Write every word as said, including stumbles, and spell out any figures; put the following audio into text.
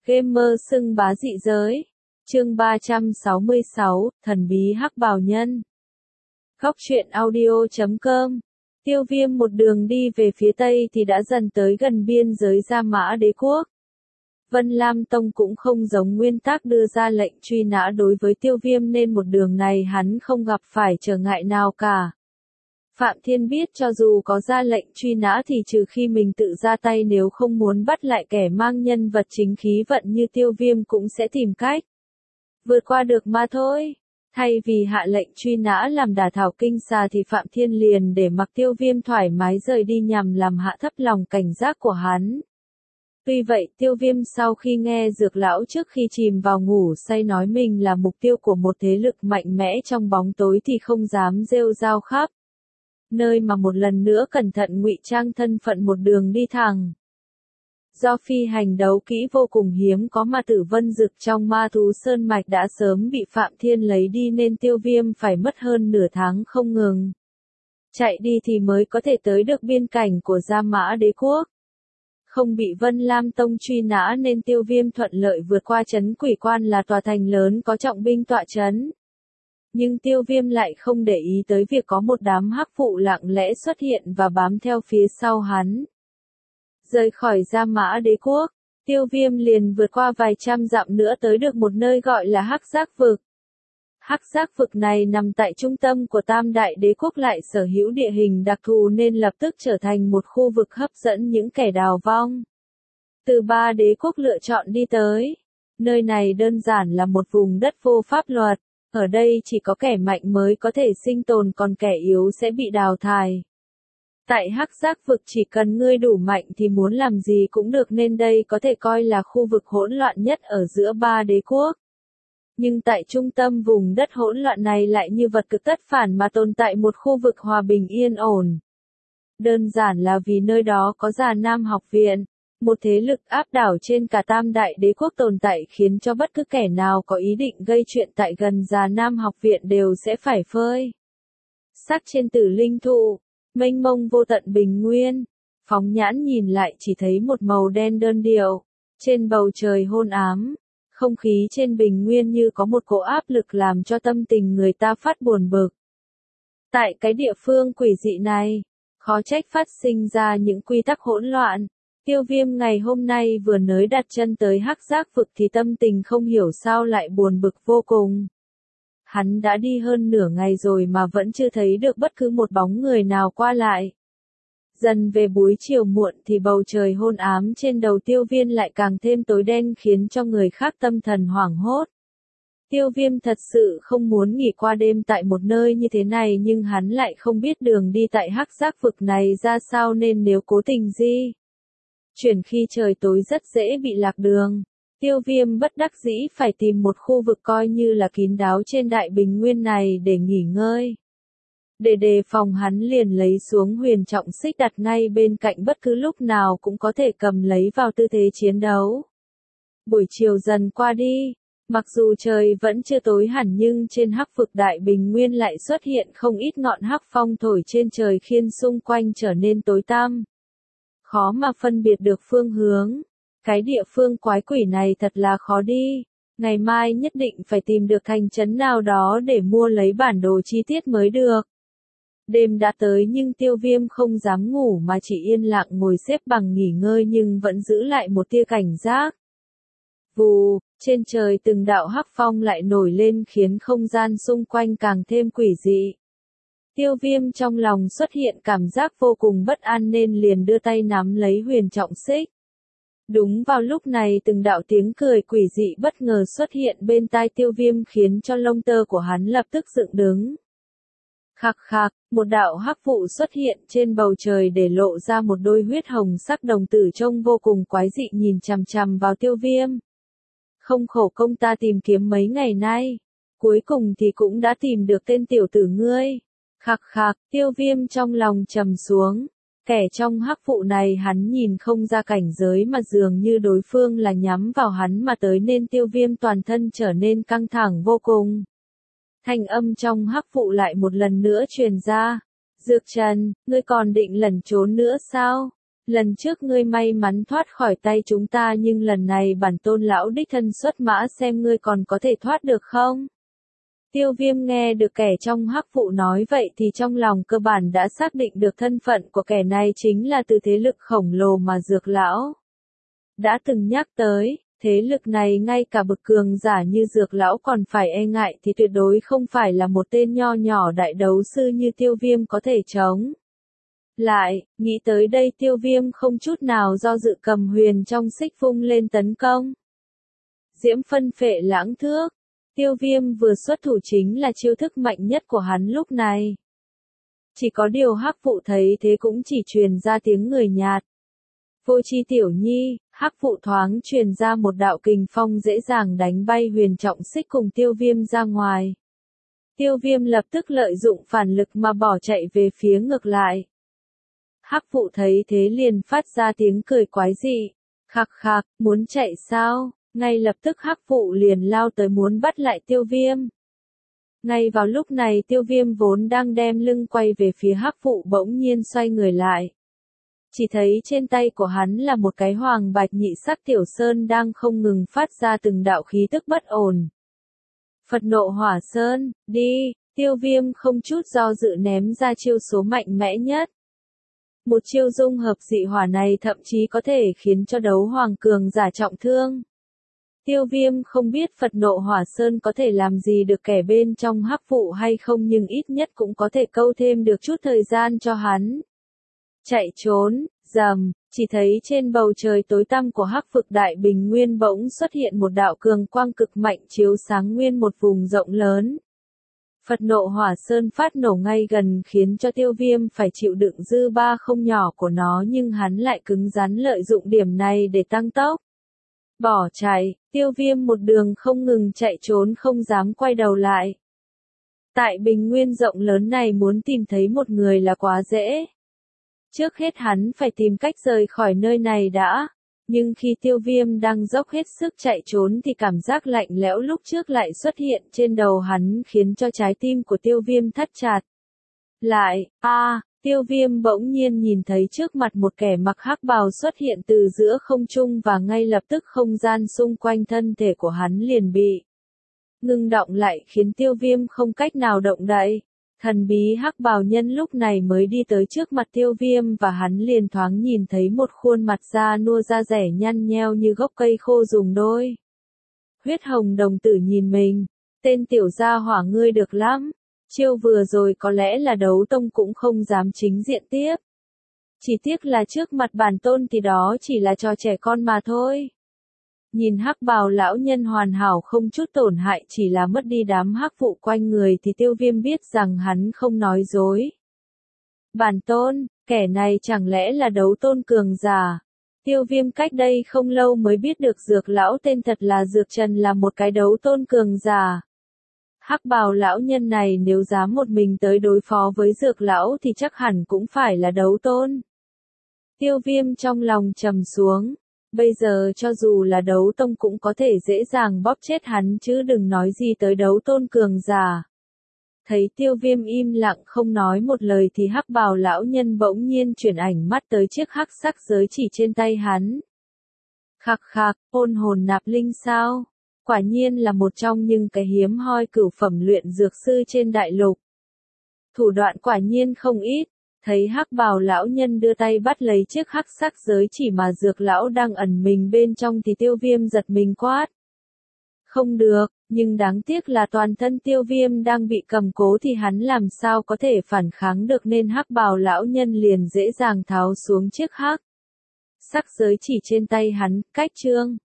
Gamer xưng bá dị giới. Chương ba trăm sáu mươi sáu, thần bí hắc bào nhân. Góc truyện audio chấm com. Tiêu Viêm một đường đi về phía tây thì đã dần tới gần biên giới Gia Mã Đế quốc. Vân Lam Tông cũng không giống nguyên tắc đưa ra lệnh truy nã đối với Tiêu Viêm nên một đường này hắn không gặp phải trở ngại nào cả. Phạm Thiên biết cho dù có ra lệnh truy nã thì trừ khi mình tự ra tay, nếu không muốn bắt lại kẻ mang nhân vật chính khí vận như Tiêu Viêm cũng sẽ tìm cách vượt qua được mà thôi. Thay vì hạ lệnh truy nã làm đả thảo kinh xà thì Phạm Thiên liền để mặc Tiêu Viêm thoải mái rời đi nhằm làm hạ thấp lòng cảnh giác của hắn. Tuy vậy, Tiêu Viêm sau khi nghe Dược Lão trước khi chìm vào ngủ say nói mình là mục tiêu của một thế lực mạnh mẽ trong bóng tối thì không dám rêu rao khắp nơi mà một lần nữa cẩn thận ngụy trang thân phận một đường đi thẳng. Do phi hành đấu kỹ vô cùng hiếm có mà Tử Vân Dực trong Ma Thú Sơn Mạch đã sớm bị Phạm Thiên lấy đi nên Tiêu Viêm phải mất hơn nửa tháng không ngừng chạy đi thì mới có thể tới được biên cảnh của Gia Mã Đế quốc. Không bị Vân Lam Tông truy nã nên Tiêu Viêm thuận lợi vượt qua trấn Quỷ Quan, là tòa thành lớn có trọng binh tọa trấn. Nhưng Tiêu Viêm lại không để ý tới việc có một đám hắc phụ lặng lẽ xuất hiện và bám theo phía sau hắn. Rời khỏi Gia Mã Đế quốc, Tiêu Viêm liền vượt qua vài trăm dặm nữa tới được một nơi gọi là Hắc Giác Vực. Hắc Giác Vực này nằm tại trung tâm của Tam Đại Đế quốc, lại sở hữu địa hình đặc thù nên lập tức trở thành một khu vực hấp dẫn những kẻ đào vong từ ba đế quốc lựa chọn đi tới. Nơi này đơn giản là một vùng đất vô pháp luật, ở đây chỉ có kẻ mạnh mới có thể sinh tồn, còn kẻ yếu sẽ bị đào thải. Tại Hắc Giác Vực chỉ cần ngươi đủ mạnh thì muốn làm gì cũng được, nên đây có thể coi là khu vực hỗn loạn nhất ở giữa ba đế quốc. Nhưng tại trung tâm vùng đất hỗn loạn này lại như vật cực tất phản mà tồn tại một khu vực hòa bình yên ổn. Đơn giản là vì nơi đó có Già Nam học viện, một thế lực áp đảo trên cả Tam Đại Đế quốc tồn tại, khiến cho bất cứ kẻ nào có ý định gây chuyện tại gần Già Nam học viện đều sẽ phải phơi xác trên Tử Linh thụ. Mênh mông vô tận bình nguyên, phóng nhãn nhìn lại chỉ thấy một màu đen đơn điệu, trên bầu trời hôn ám, không khí trên bình nguyên như có một cỗ áp lực làm cho tâm tình người ta phát buồn bực. Tại cái địa phương quỷ dị này, khó trách phát sinh ra những quy tắc hỗn loạn. Tiêu Viêm ngày hôm nay vừa nới đặt chân tới Hắc Giác Vực thì tâm tình không hiểu sao lại buồn bực vô cùng. Hắn đã đi hơn nửa ngày rồi mà vẫn chưa thấy được bất cứ một bóng người nào qua lại. Dần về buổi chiều muộn thì bầu trời hôn ám trên đầu Tiêu Viêm lại càng thêm tối đen, khiến cho người khác tâm thần hoảng hốt. Tiêu Viêm thật sự không muốn nghỉ qua đêm tại một nơi như thế này, nhưng hắn lại không biết đường đi tại Hắc Giác Vực này ra sao, nên nếu cố tình di chuyển khi trời tối rất dễ bị lạc đường. Tiêu Viêm bất đắc dĩ phải tìm một khu vực coi như là kín đáo trên đại bình nguyên này để nghỉ ngơi. Để đề phòng, hắn liền lấy xuống huyền trọng xích đặt ngay bên cạnh, bất cứ lúc nào cũng có thể cầm lấy vào tư thế chiến đấu. Buổi chiều dần qua đi, mặc dù trời vẫn chưa tối hẳn nhưng trên Hắc Vực đại bình nguyên lại xuất hiện không ít ngọn hắc phong thổi trên trời, khiến xung quanh trở nên tối tăm, khó mà phân biệt được phương hướng. Cái địa phương quái quỷ này thật là khó đi. Ngày mai nhất định phải tìm được thành trấn nào đó để mua lấy bản đồ chi tiết mới được. Đêm đã tới nhưng Tiêu Viêm không dám ngủ mà chỉ yên lặng ngồi xếp bằng nghỉ ngơi, nhưng vẫn giữ lại một tia cảnh giác. Vù, trên trời từng đạo hắc phong lại nổi lên khiến không gian xung quanh càng thêm quỷ dị. Tiêu Viêm trong lòng xuất hiện cảm giác vô cùng bất an nên liền đưa tay nắm lấy huyền trọng xích. Đúng vào lúc này từng đạo tiếng cười quỷ dị bất ngờ xuất hiện bên tai Tiêu Viêm, khiến cho lông tơ của hắn lập tức dựng đứng. Khạc khạc, một đạo hắc vụ xuất hiện trên bầu trời để lộ ra một đôi huyết hồng sắc đồng tử trông vô cùng quái dị nhìn chằm chằm vào Tiêu Viêm. Không khổ công ta tìm kiếm mấy ngày nay, cuối cùng thì cũng đã tìm được tên tiểu tử ngươi. Khạc khạc, Tiêu Viêm trong lòng trầm xuống. Kẻ trong hắc vụ này hắn nhìn không ra cảnh giới mà dường như đối phương là nhắm vào hắn mà tới, nên Tiêu Viêm toàn thân trở nên căng thẳng vô cùng. Thanh âm trong hắc vụ lại một lần nữa truyền ra. Dược Trần, ngươi còn định lẩn trốn nữa sao? Lần trước ngươi may mắn thoát khỏi tay chúng ta nhưng lần này bản tôn lão đích thân xuất mã xem ngươi còn có thể thoát được không? Tiêu Viêm nghe được kẻ trong hắc vụ nói vậy thì trong lòng cơ bản đã xác định được thân phận của kẻ này chính là từ thế lực khổng lồ mà Dược lão đã từng nhắc tới. Thế lực này ngay cả bậc cường giả như Dược lão còn phải e ngại thì tuyệt đối không phải là một tên nho nhỏ đại đấu sư như Tiêu Viêm có thể chống lại. Nghĩ tới đây Tiêu Viêm không chút nào do dự cầm huyền trong xích vung lên tấn công. Diễm phân phệ lãng thước. Tiêu Viêm vừa xuất thủ chính là chiêu thức mạnh nhất của hắn lúc này. Chỉ có điều hắc vụ thấy thế cũng chỉ truyền ra tiếng người nhạt. Vô chi tiểu nhi, hắc vụ thoáng truyền ra một đạo kình phong dễ dàng đánh bay huyền trọng xích cùng Tiêu Viêm ra ngoài. Tiêu Viêm lập tức lợi dụng phản lực mà bỏ chạy về phía ngược lại. Hắc vụ thấy thế liền phát ra tiếng cười quái dị. Khạc khạc, muốn chạy sao? Ngay lập tức hắc vụ liền lao tới muốn bắt lại Tiêu Viêm. Ngay vào lúc này Tiêu Viêm vốn đang đem lưng quay về phía hắc vụ bỗng nhiên xoay người lại. Chỉ thấy trên tay của hắn là một cái hoàng bạch nhị sắc tiểu sơn đang không ngừng phát ra từng đạo khí tức bất ổn. Phật nộ hỏa sơn, đi, Tiêu Viêm không chút do dự ném ra chiêu số mạnh mẽ nhất. Một chiêu dung hợp dị hỏa này thậm chí có thể khiến cho đấu hoàng cường giả trọng thương. Tiêu Viêm không biết Phật nộ hỏa sơn có thể làm gì được kẻ bên trong hắc vụ hay không nhưng ít nhất cũng có thể câu thêm được chút thời gian cho hắn. Chạy trốn, rầm, chỉ thấy trên bầu trời tối tăm của hắc vực đại bình nguyên bỗng xuất hiện một đạo cường quang cực mạnh chiếu sáng nguyên một vùng rộng lớn. Phật nộ hỏa sơn phát nổ ngay gần khiến cho Tiêu Viêm phải chịu đựng dư ba không nhỏ của nó nhưng hắn lại cứng rắn lợi dụng điểm này để tăng tốc. Bỏ chạy, Tiêu Viêm một đường không ngừng chạy trốn không dám quay đầu lại. Tại bình nguyên rộng lớn này muốn tìm thấy một người là quá dễ. Trước hết hắn phải tìm cách rời khỏi nơi này đã. Nhưng khi Tiêu Viêm đang dốc hết sức chạy trốn thì cảm giác lạnh lẽo lúc trước lại xuất hiện trên đầu hắn khiến cho trái tim của Tiêu Viêm thắt chặt. Lại, a à, Tiêu Viêm bỗng nhiên nhìn thấy trước mặt một kẻ mặc hắc bào xuất hiện từ giữa không trung và ngay lập tức không gian xung quanh thân thể của hắn liền bị ngưng động lại khiến Tiêu Viêm không cách nào động đậy. Thần bí hắc bào nhân lúc này mới đi tới trước mặt Tiêu Viêm và hắn liền thoáng nhìn thấy một khuôn mặt da nua da rẻ nhăn nheo như gốc cây khô dùng đôi huyết hồng đồng tử nhìn mình. Tên tiểu gia hỏa ngươi được lắm. Chiêu vừa rồi có lẽ là đấu tông cũng không dám chính diện tiếp. Chỉ tiếc là trước mặt bản tôn thì đó chỉ là trò trẻ con mà thôi. Nhìn hắc bào lão nhân hoàn hảo không chút tổn hại chỉ là mất đi đám hắc vụ quanh người thì Tiêu Viêm biết rằng hắn không nói dối. Bản tôn, kẻ này chẳng lẽ là đấu tôn cường giả? Tiêu Viêm cách đây không lâu mới biết được Dược lão tên thật là Dược Trần là một cái đấu tôn cường giả. Hắc bào lão nhân này nếu dám một mình tới đối phó với Dược lão thì chắc hẳn cũng phải là đấu tôn. Tiêu Viêm trong lòng trầm xuống. Bây giờ cho dù là đấu tông cũng có thể dễ dàng bóp chết hắn chứ đừng nói gì tới đấu tôn cường giả. Thấy Tiêu Viêm im lặng không nói một lời thì hắc bào lão nhân bỗng nhiên chuyển ảnh mắt tới chiếc hắc sắc giới chỉ trên tay hắn. Khạc khạc, ôn hồn nạp linh sao? Quả nhiên là một trong những cái hiếm hoi cửu phẩm luyện dược sư trên đại lục. Thủ đoạn quả nhiên không ít. Thấy hắc bào lão nhân đưa tay bắt lấy chiếc hắc sắc giới chỉ mà Dược lão đang ẩn mình bên trong thì Tiêu Viêm giật mình quát. Không được, nhưng đáng tiếc là toàn thân Tiêu Viêm đang bị cầm cố thì hắn làm sao có thể phản kháng được nên hắc bào lão nhân liền dễ dàng tháo xuống chiếc hắc sắc giới chỉ trên tay hắn, cách chương.